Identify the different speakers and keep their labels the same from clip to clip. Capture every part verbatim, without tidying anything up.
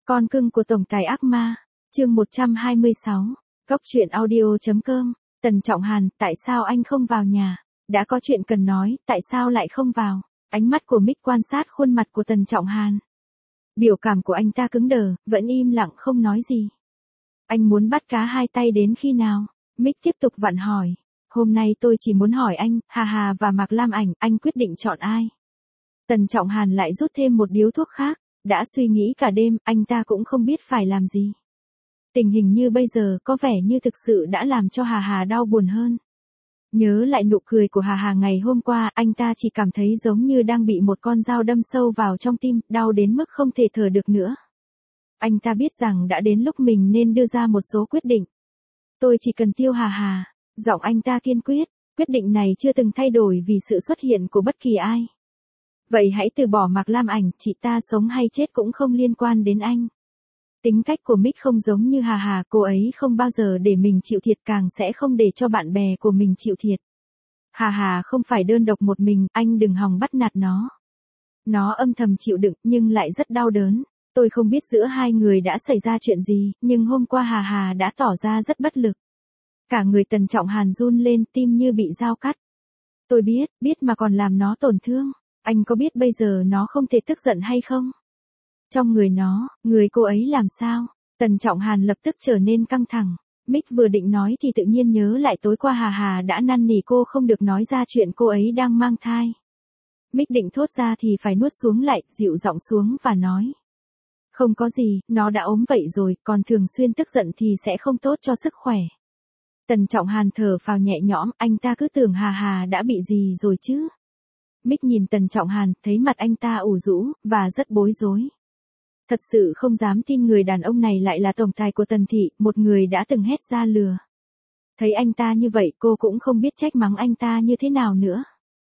Speaker 1: Con cưng của tổng tài ác ma, chương một trăm hai mươi sáu, Góc truyện audio.com, Tần Trọng Hàn, tại sao anh không vào nhà? Đã có chuyện cần nói, tại sao lại không vào? Ánh mắt của Mick quan sát khuôn mặt của Tần Trọng Hàn. Biểu cảm của anh ta cứng đờ, vẫn im lặng không nói gì. Anh muốn bắt cá hai tay đến khi nào? Mick tiếp tục vặn hỏi. Hôm nay tôi chỉ muốn hỏi anh, Hà Hà và Mạc Lam Ảnh, anh quyết định chọn ai? Tần Trọng Hàn lại rút thêm một điếu thuốc khác. Đã suy nghĩ cả đêm, anh ta cũng không biết phải làm gì. Tình hình như bây giờ có vẻ như thực sự đã làm cho Hà Hà đau buồn hơn. Nhớ lại nụ cười của Hà Hà ngày hôm qua, anh ta chỉ cảm thấy giống như đang bị một con dao đâm sâu vào trong tim, đau đến mức không thể thở được nữa. Anh ta biết rằng đã đến lúc mình nên đưa ra một số quyết định. Tôi chỉ cần Tiêu Hà Hà. Giọng anh ta kiên quyết, quyết định này chưa từng thay đổi vì sự xuất hiện của bất kỳ ai. Vậy hãy từ bỏ Mạc Lam Ảnh, chị ta sống hay chết cũng không liên quan đến anh. Tính cách của Mick không giống như Hà Hà, cô ấy không bao giờ để mình chịu thiệt, càng sẽ không để cho bạn bè của mình chịu thiệt. Hà Hà không phải đơn độc một mình, anh đừng hòng bắt nạt nó. Nó âm thầm chịu đựng nhưng lại rất đau đớn. Tôi không biết giữa hai người đã xảy ra chuyện gì, nhưng hôm qua Hà Hà đã tỏ ra rất bất lực. Cả người Tần Trọng Hàn run lên, tim như bị dao cắt. Tôi biết, biết mà còn làm nó tổn thương. Anh có biết bây giờ nó không thể tức giận hay không? Trong người nó, người cô ấy làm sao? Tần Trọng Hàn lập tức trở nên căng thẳng. Mick vừa định nói thì tự nhiên nhớ lại tối qua Hà Hà đã năn nỉ cô không được nói ra chuyện cô ấy đang mang thai. Mick định thốt ra thì phải nuốt xuống lại, dịu giọng xuống và nói. Không có gì, nó đã ốm vậy rồi, còn thường xuyên tức giận thì sẽ không tốt cho sức khỏe. Tần Trọng Hàn thở phào nhẹ nhõm, anh ta cứ tưởng Hà Hà đã bị gì rồi chứ. Mick nhìn Tần Trọng Hàn, thấy mặt anh ta ủ rũ, và rất bối rối. Thật sự không dám tin người đàn ông này lại là tổng tài của Tần Thị, một người đã từng hét ra lừa. Thấy anh ta như vậy cô cũng không biết trách mắng anh ta như thế nào nữa.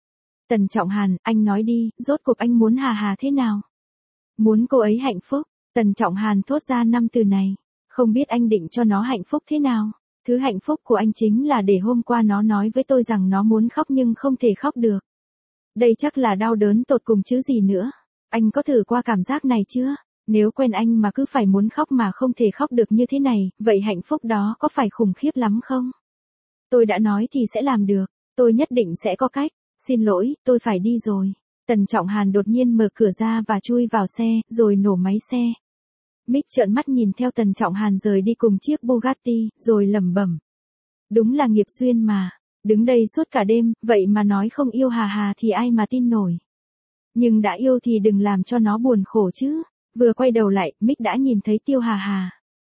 Speaker 1: Tần Trọng Hàn, anh nói đi, rốt cuộc anh muốn Hà Hà thế nào? Muốn cô ấy hạnh phúc. Tần Trọng Hàn thốt ra năm từ này. Không biết anh định cho nó hạnh phúc thế nào? Thứ hạnh phúc của anh chính là để hôm qua nó nói với tôi rằng nó muốn khóc nhưng không thể khóc được. Đây chắc là đau đớn tột cùng chứ gì nữa. Anh có thử qua cảm giác này chưa? Nếu quen anh mà cứ phải muốn khóc mà không thể khóc được như thế này, vậy hạnh phúc đó có phải khủng khiếp lắm không? Tôi đã nói thì sẽ làm được. Tôi nhất định sẽ có cách. Xin lỗi, tôi phải đi rồi. Tần Trọng Hàn đột nhiên mở cửa ra và chui vào xe, rồi nổ máy xe. Mick trợn mắt nhìn theo Tần Trọng Hàn rời đi cùng chiếc Bugatti, rồi lẩm bẩm. Đúng là nghiệp duyên mà. Đứng đây suốt cả đêm, vậy mà nói không yêu Hà Hà thì ai mà tin nổi. Nhưng đã yêu thì đừng làm cho nó buồn khổ chứ. Vừa quay đầu lại, Mick đã nhìn thấy Tiêu Hà Hà.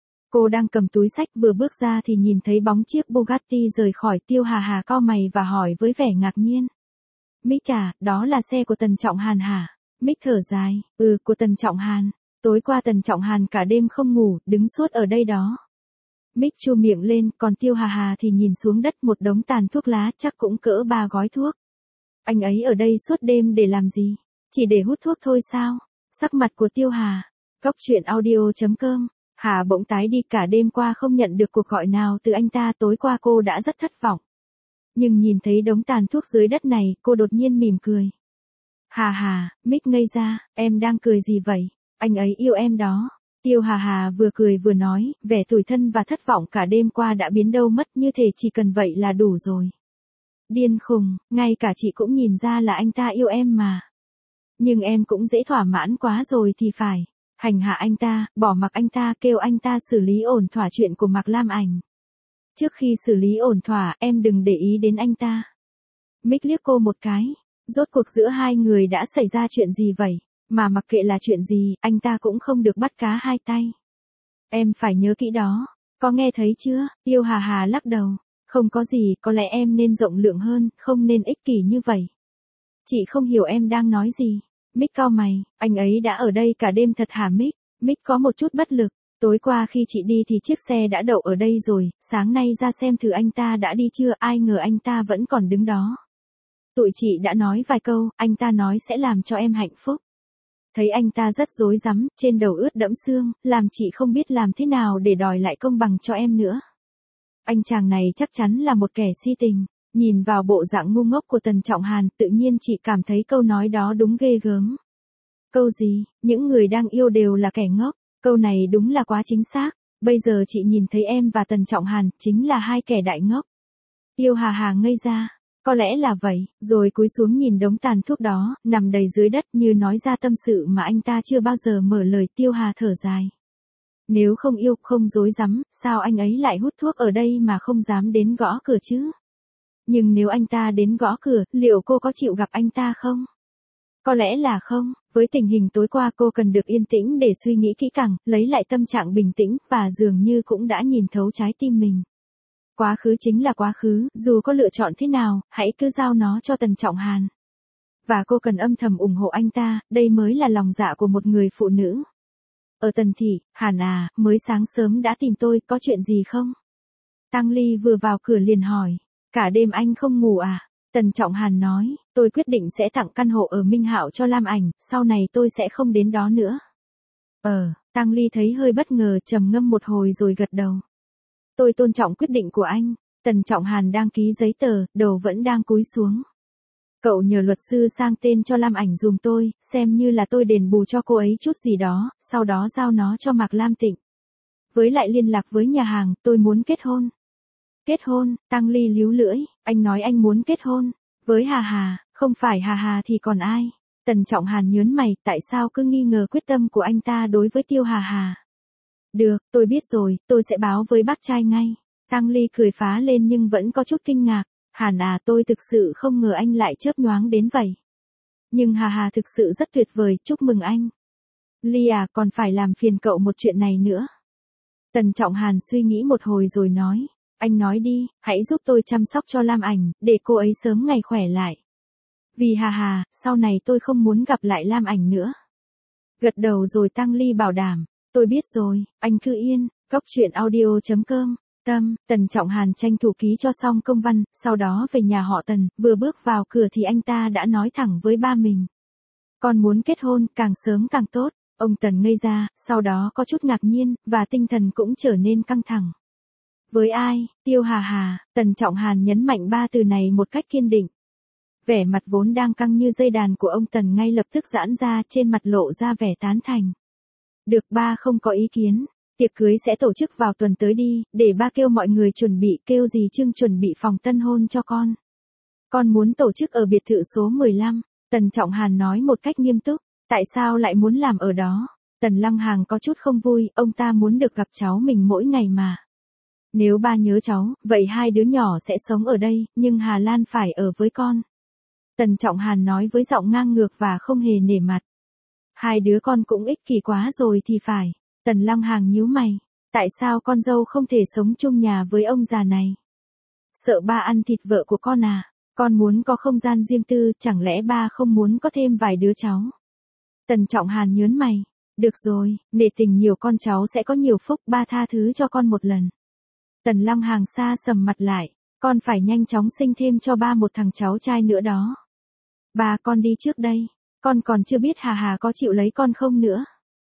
Speaker 1: Cô đang cầm túi xách, vừa bước ra thì nhìn thấy bóng chiếc Bugatti rời khỏi. Tiêu Hà Hà cau mày và hỏi với vẻ ngạc nhiên. Mick à, đó là xe của Tần Trọng Hàn hả? Mick thở dài, ừ, của Tần Trọng Hàn. Tối qua Tần Trọng Hàn cả đêm không ngủ, đứng suốt ở đây đó. Mick chu miệng lên, còn Tiêu Hà Hà thì nhìn xuống đất, một đống tàn thuốc lá, chắc cũng cỡ ba gói thuốc. Anh ấy ở đây suốt đêm để làm gì? Chỉ để hút thuốc thôi sao? Sắc mặt của Tiêu Hà. Góc truyện audio.com. Hà bỗng tái đi, cả đêm qua không nhận được cuộc gọi nào từ anh ta, tối qua cô đã rất thất vọng. Nhưng nhìn thấy đống tàn thuốc dưới đất này, cô đột nhiên mỉm cười. Hà Hà, Mick ngây ra, em đang cười gì vậy? Anh ấy yêu em đó. Tiêu Hà Hà vừa cười vừa nói, vẻ tủi thân và thất vọng cả đêm qua đã biến đâu mất, như thể chỉ cần vậy là đủ rồi. Điên khùng, ngay cả chị cũng nhìn ra là anh ta yêu em mà. Nhưng em cũng dễ thỏa mãn quá rồi thì phải. Hành hạ anh ta, bỏ mặc anh ta, kêu anh ta xử lý ổn thỏa chuyện của Mạc Lam Ảnh. Trước khi xử lý ổn thỏa, em đừng để ý đến anh ta. Mick liếc cô một cái. Rốt cuộc giữa hai người đã xảy ra chuyện gì vậy? Mà mặc kệ là chuyện gì, anh ta cũng không được bắt cá hai tay. Em phải nhớ kỹ đó. Có nghe thấy chưa? Tiêu Hà Hà lắc đầu. Không có gì, có lẽ em nên rộng lượng hơn, không nên ích kỷ như vậy. Chị không hiểu em đang nói gì. Mick cau mày, anh ấy đã ở đây cả đêm thật hả Mick? Mick có một chút bất lực. Tối qua khi chị đi thì chiếc xe đã đậu ở đây rồi, sáng nay ra xem thử anh ta đã đi chưa, ai ngờ anh ta vẫn còn đứng đó. Tụi chị đã nói vài câu, anh ta nói sẽ làm cho em hạnh phúc. Thấy anh ta rất rối rắm, trên đầu ướt đẫm sương, làm chị không biết làm thế nào để đòi lại công bằng cho em nữa. Anh chàng này chắc chắn là một kẻ si tình. Nhìn vào bộ dạng ngu ngốc của Tần Trọng Hàn, tự nhiên chị cảm thấy câu nói đó đúng ghê gớm. Câu gì, những người đang yêu đều là kẻ ngốc. Câu này đúng là quá chính xác. Bây giờ chị nhìn thấy em và Tần Trọng Hàn chính là hai kẻ đại ngốc. Tiêu Hà Hà ngây ra. Có lẽ là vậy, rồi cúi xuống nhìn đống tàn thuốc đó, nằm đầy dưới đất như nói ra tâm sự mà anh ta chưa bao giờ mở lời. Tiêu Hà thở dài. Nếu không yêu, không dối rắm, sao anh ấy lại hút thuốc ở đây mà không dám đến gõ cửa chứ? Nhưng nếu anh ta đến gõ cửa, liệu cô có chịu gặp anh ta không? Có lẽ là không, với tình hình tối qua cô cần được yên tĩnh để suy nghĩ kỹ càng, lấy lại tâm trạng bình tĩnh, và dường như cũng đã nhìn thấu trái tim mình. Quá khứ chính là quá khứ, dù có lựa chọn thế nào, hãy cứ giao nó cho Tần Trọng Hàn. Và cô cần âm thầm ủng hộ anh ta, đây mới là lòng dạ của một người phụ nữ. Ở Tần Thị, Hàn à, mới sáng sớm đã tìm tôi, có chuyện gì không? Tăng Ly vừa vào cửa liền hỏi, cả đêm anh không ngủ à? Tần Trọng Hàn nói, tôi quyết định sẽ tặng căn hộ ở Minh Hạo cho Lam Ảnh, sau này tôi sẽ không đến đó nữa. Ờ, Tăng Ly thấy hơi bất ngờ, trầm ngâm một hồi rồi gật đầu. Tôi tôn trọng quyết định của anh. Tần Trọng Hàn đang ký giấy tờ, đầu vẫn đang cúi xuống. Cậu nhờ luật sư sang tên cho Lam Ảnh dùm tôi, xem như là tôi đền bù cho cô ấy chút gì đó, sau đó giao nó cho Mạc Lam Tịnh. Với lại liên lạc với nhà hàng, tôi muốn kết hôn. Kết hôn, Tăng Ly líu lưỡi, anh nói anh muốn kết hôn. Với Hà Hà, không phải Hà Hà thì còn ai? Tần Trọng Hàn nhớn mày, tại sao cứ nghi ngờ quyết tâm của anh ta đối với Tiêu Hà Hà? Được, tôi biết rồi, tôi sẽ báo với bác trai ngay. Tăng Ly cười phá lên nhưng vẫn có chút kinh ngạc. Hàn à, tôi thực sự không ngờ anh lại chớp nhoáng đến vậy. Nhưng Hà Hà thực sự rất tuyệt vời, chúc mừng anh. Ly à, còn phải làm phiền cậu một chuyện này nữa. Tần Trọng Hàn suy nghĩ một hồi rồi nói, anh nói đi, hãy giúp tôi chăm sóc cho Lam Ảnh, để cô ấy sớm ngày khỏe lại. Vì Hà Hà, sau này tôi không muốn gặp lại Lam Ảnh nữa. Gật đầu rồi Tăng Ly bảo đảm, tôi biết rồi, anh cứ yên. Góc truyện audio chấm com. Tâm, Tần Trọng Hàn tranh thủ ký cho xong công văn, sau đó về nhà họ Tần, vừa bước vào cửa thì anh ta đã nói thẳng với ba mình. Con muốn kết hôn, càng sớm càng tốt. Ông Tần ngây ra, sau đó có chút ngạc nhiên, và tinh thần cũng trở nên căng thẳng. Với ai? Tiêu Hà Hà. Tần Trọng Hàn nhấn mạnh ba từ này một cách kiên định. Vẻ mặt vốn đang căng như dây đàn của ông Tần ngay lập tức giãn ra, trên mặt lộ ra vẻ tán thành. Được, ba không có ý kiến. Tiệc cưới sẽ tổ chức vào tuần tới đi, để ba kêu mọi người chuẩn bị, kêu dì Trương chuẩn bị phòng tân hôn cho con. Con muốn tổ chức ở biệt thự số mười lăm, Tần Trọng Hàn nói một cách nghiêm túc. Tại sao lại muốn làm ở đó? Tần Lăng Hàng có chút không vui, ông ta muốn được gặp cháu mình mỗi ngày mà. Nếu ba nhớ cháu, vậy hai đứa nhỏ sẽ sống ở đây, nhưng Hà Lan phải ở với con. Tần Trọng Hàn nói với giọng ngang ngược và không hề nể mặt. Hai đứa con cũng ích kỷ quá rồi thì phải. Tần Lăng Hàng nhíu mày. Tại sao con dâu không thể sống chung nhà với ông già này? Sợ ba ăn thịt vợ của con à? Con muốn có không gian riêng tư, chẳng lẽ ba không muốn có thêm vài đứa cháu? Tần Trọng Hàn nhớn mày. Được rồi, nể tình nhiều con cháu sẽ có nhiều phúc, ba tha thứ cho con một lần. Tần Lăng Hàng xa sầm mặt lại. Con phải nhanh chóng sinh thêm cho ba một thằng cháu trai nữa đó. Ba, con đi trước đây. Con còn chưa biết Hà Hà có chịu lấy con không nữa.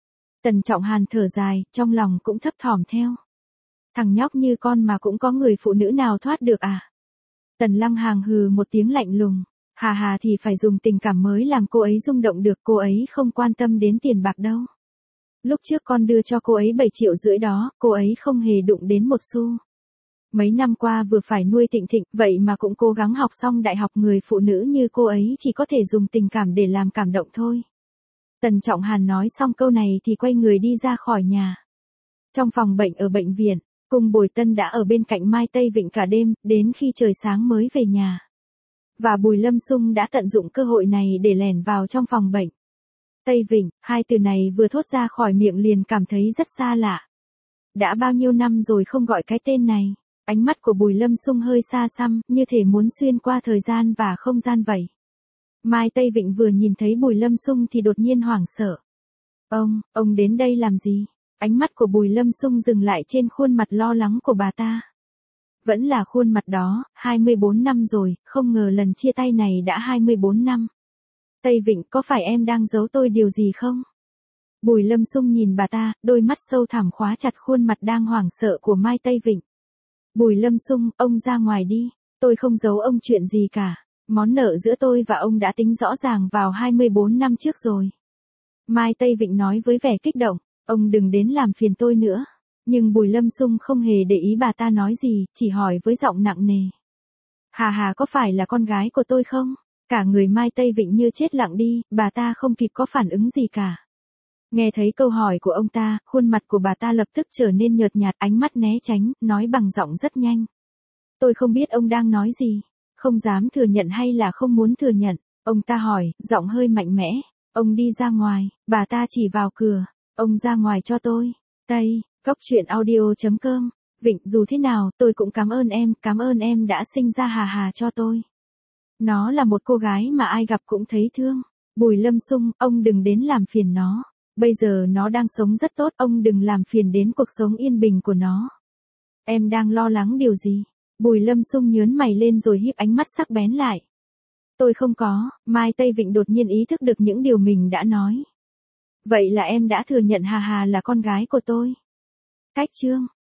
Speaker 1: Tần Trọng Hàn thở dài, trong lòng cũng thấp thỏm theo. Thằng nhóc như con mà cũng có người phụ nữ nào thoát được à? Tần Lăng Hàng hừ một tiếng lạnh lùng. Hà Hà thì phải dùng tình cảm mới làm cô ấy rung động được, cô ấy không quan tâm đến tiền bạc đâu. Lúc trước con đưa cho cô ấy bảy triệu rưỡi đó, cô ấy không hề đụng đến một xu. Mấy năm qua vừa phải nuôi Tịnh Thịnh, vậy mà cũng cố gắng học xong đại học, người phụ nữ như cô ấy chỉ có thể dùng tình cảm để làm cảm động thôi. Tần Trọng Hàn nói xong câu này thì quay người đi ra khỏi nhà. Trong phòng bệnh ở bệnh viện, Cung Bồi Tân đã ở bên cạnh Mai Tây Vịnh cả đêm, đến khi trời sáng mới về nhà. Và Bùi Lâm Xung đã tận dụng cơ hội này để lẻn vào trong phòng bệnh. Tây Vịnh, hai từ này vừa thốt ra khỏi miệng liền cảm thấy rất xa lạ. Đã bao nhiêu năm rồi không gọi cái tên này. Ánh mắt của Bùi Lâm Xung hơi xa xăm, như thể muốn xuyên qua thời gian và không gian vậy. Mai Tây Vịnh vừa nhìn thấy Bùi Lâm Xung thì đột nhiên hoảng sợ. Ông, ông đến đây làm gì? Ánh mắt của Bùi Lâm Xung dừng lại trên khuôn mặt lo lắng của bà ta. Vẫn là khuôn mặt đó, hai mươi bốn năm rồi, không ngờ lần chia tay này đã hai mươi bốn năm. Tây Vịnh, có phải em đang giấu tôi điều gì không? Bùi Lâm Xung nhìn bà ta, đôi mắt sâu thẳm khóa chặt khuôn mặt đang hoảng sợ của Mai Tây Vịnh. Bùi Lâm Xung, ông ra ngoài đi, tôi không giấu ông chuyện gì cả. Món nợ giữa tôi và ông đã tính rõ ràng vào hai mươi bốn năm trước rồi. Mai Tây Vịnh nói với vẻ kích động, Ông đừng đến làm phiền tôi nữa. Nhưng Bùi Lâm Xung không hề để ý bà ta nói gì, chỉ hỏi với giọng nặng nề. Hà Hà có phải là con gái của tôi không? Cả người Mai Tây Vịnh như chết lặng đi, bà ta không kịp có phản ứng gì cả. Nghe thấy câu hỏi của ông ta, khuôn mặt của bà ta lập tức trở nên nhợt nhạt, ánh mắt né tránh, nói bằng giọng rất nhanh. Tôi không biết ông đang nói gì. Không dám thừa nhận hay là không muốn thừa nhận? Ông ta hỏi, giọng hơi mạnh mẽ. Ông đi ra ngoài, bà ta chỉ vào cửa. Ông ra ngoài cho tôi. Tây, Cốc Truyện Audio chấm com. Vịnh, dù thế nào, tôi cũng cảm ơn em, cảm ơn em đã sinh ra Hà Hà cho tôi. Nó là một cô gái mà ai gặp cũng thấy thương. Bùi Lâm Xung, ông đừng đến làm phiền nó. Bây giờ nó đang sống rất tốt, ông đừng làm phiền đến cuộc sống yên bình của nó. Em đang lo lắng điều gì? Bùi Lâm Xung nhớn mày lên rồi híp ánh mắt sắc bén lại. Tôi không có, Mai Tây Vịnh đột nhiên ý thức được những điều mình đã nói. Vậy là em đã thừa nhận Hà Hà là con gái của tôi. Cách chương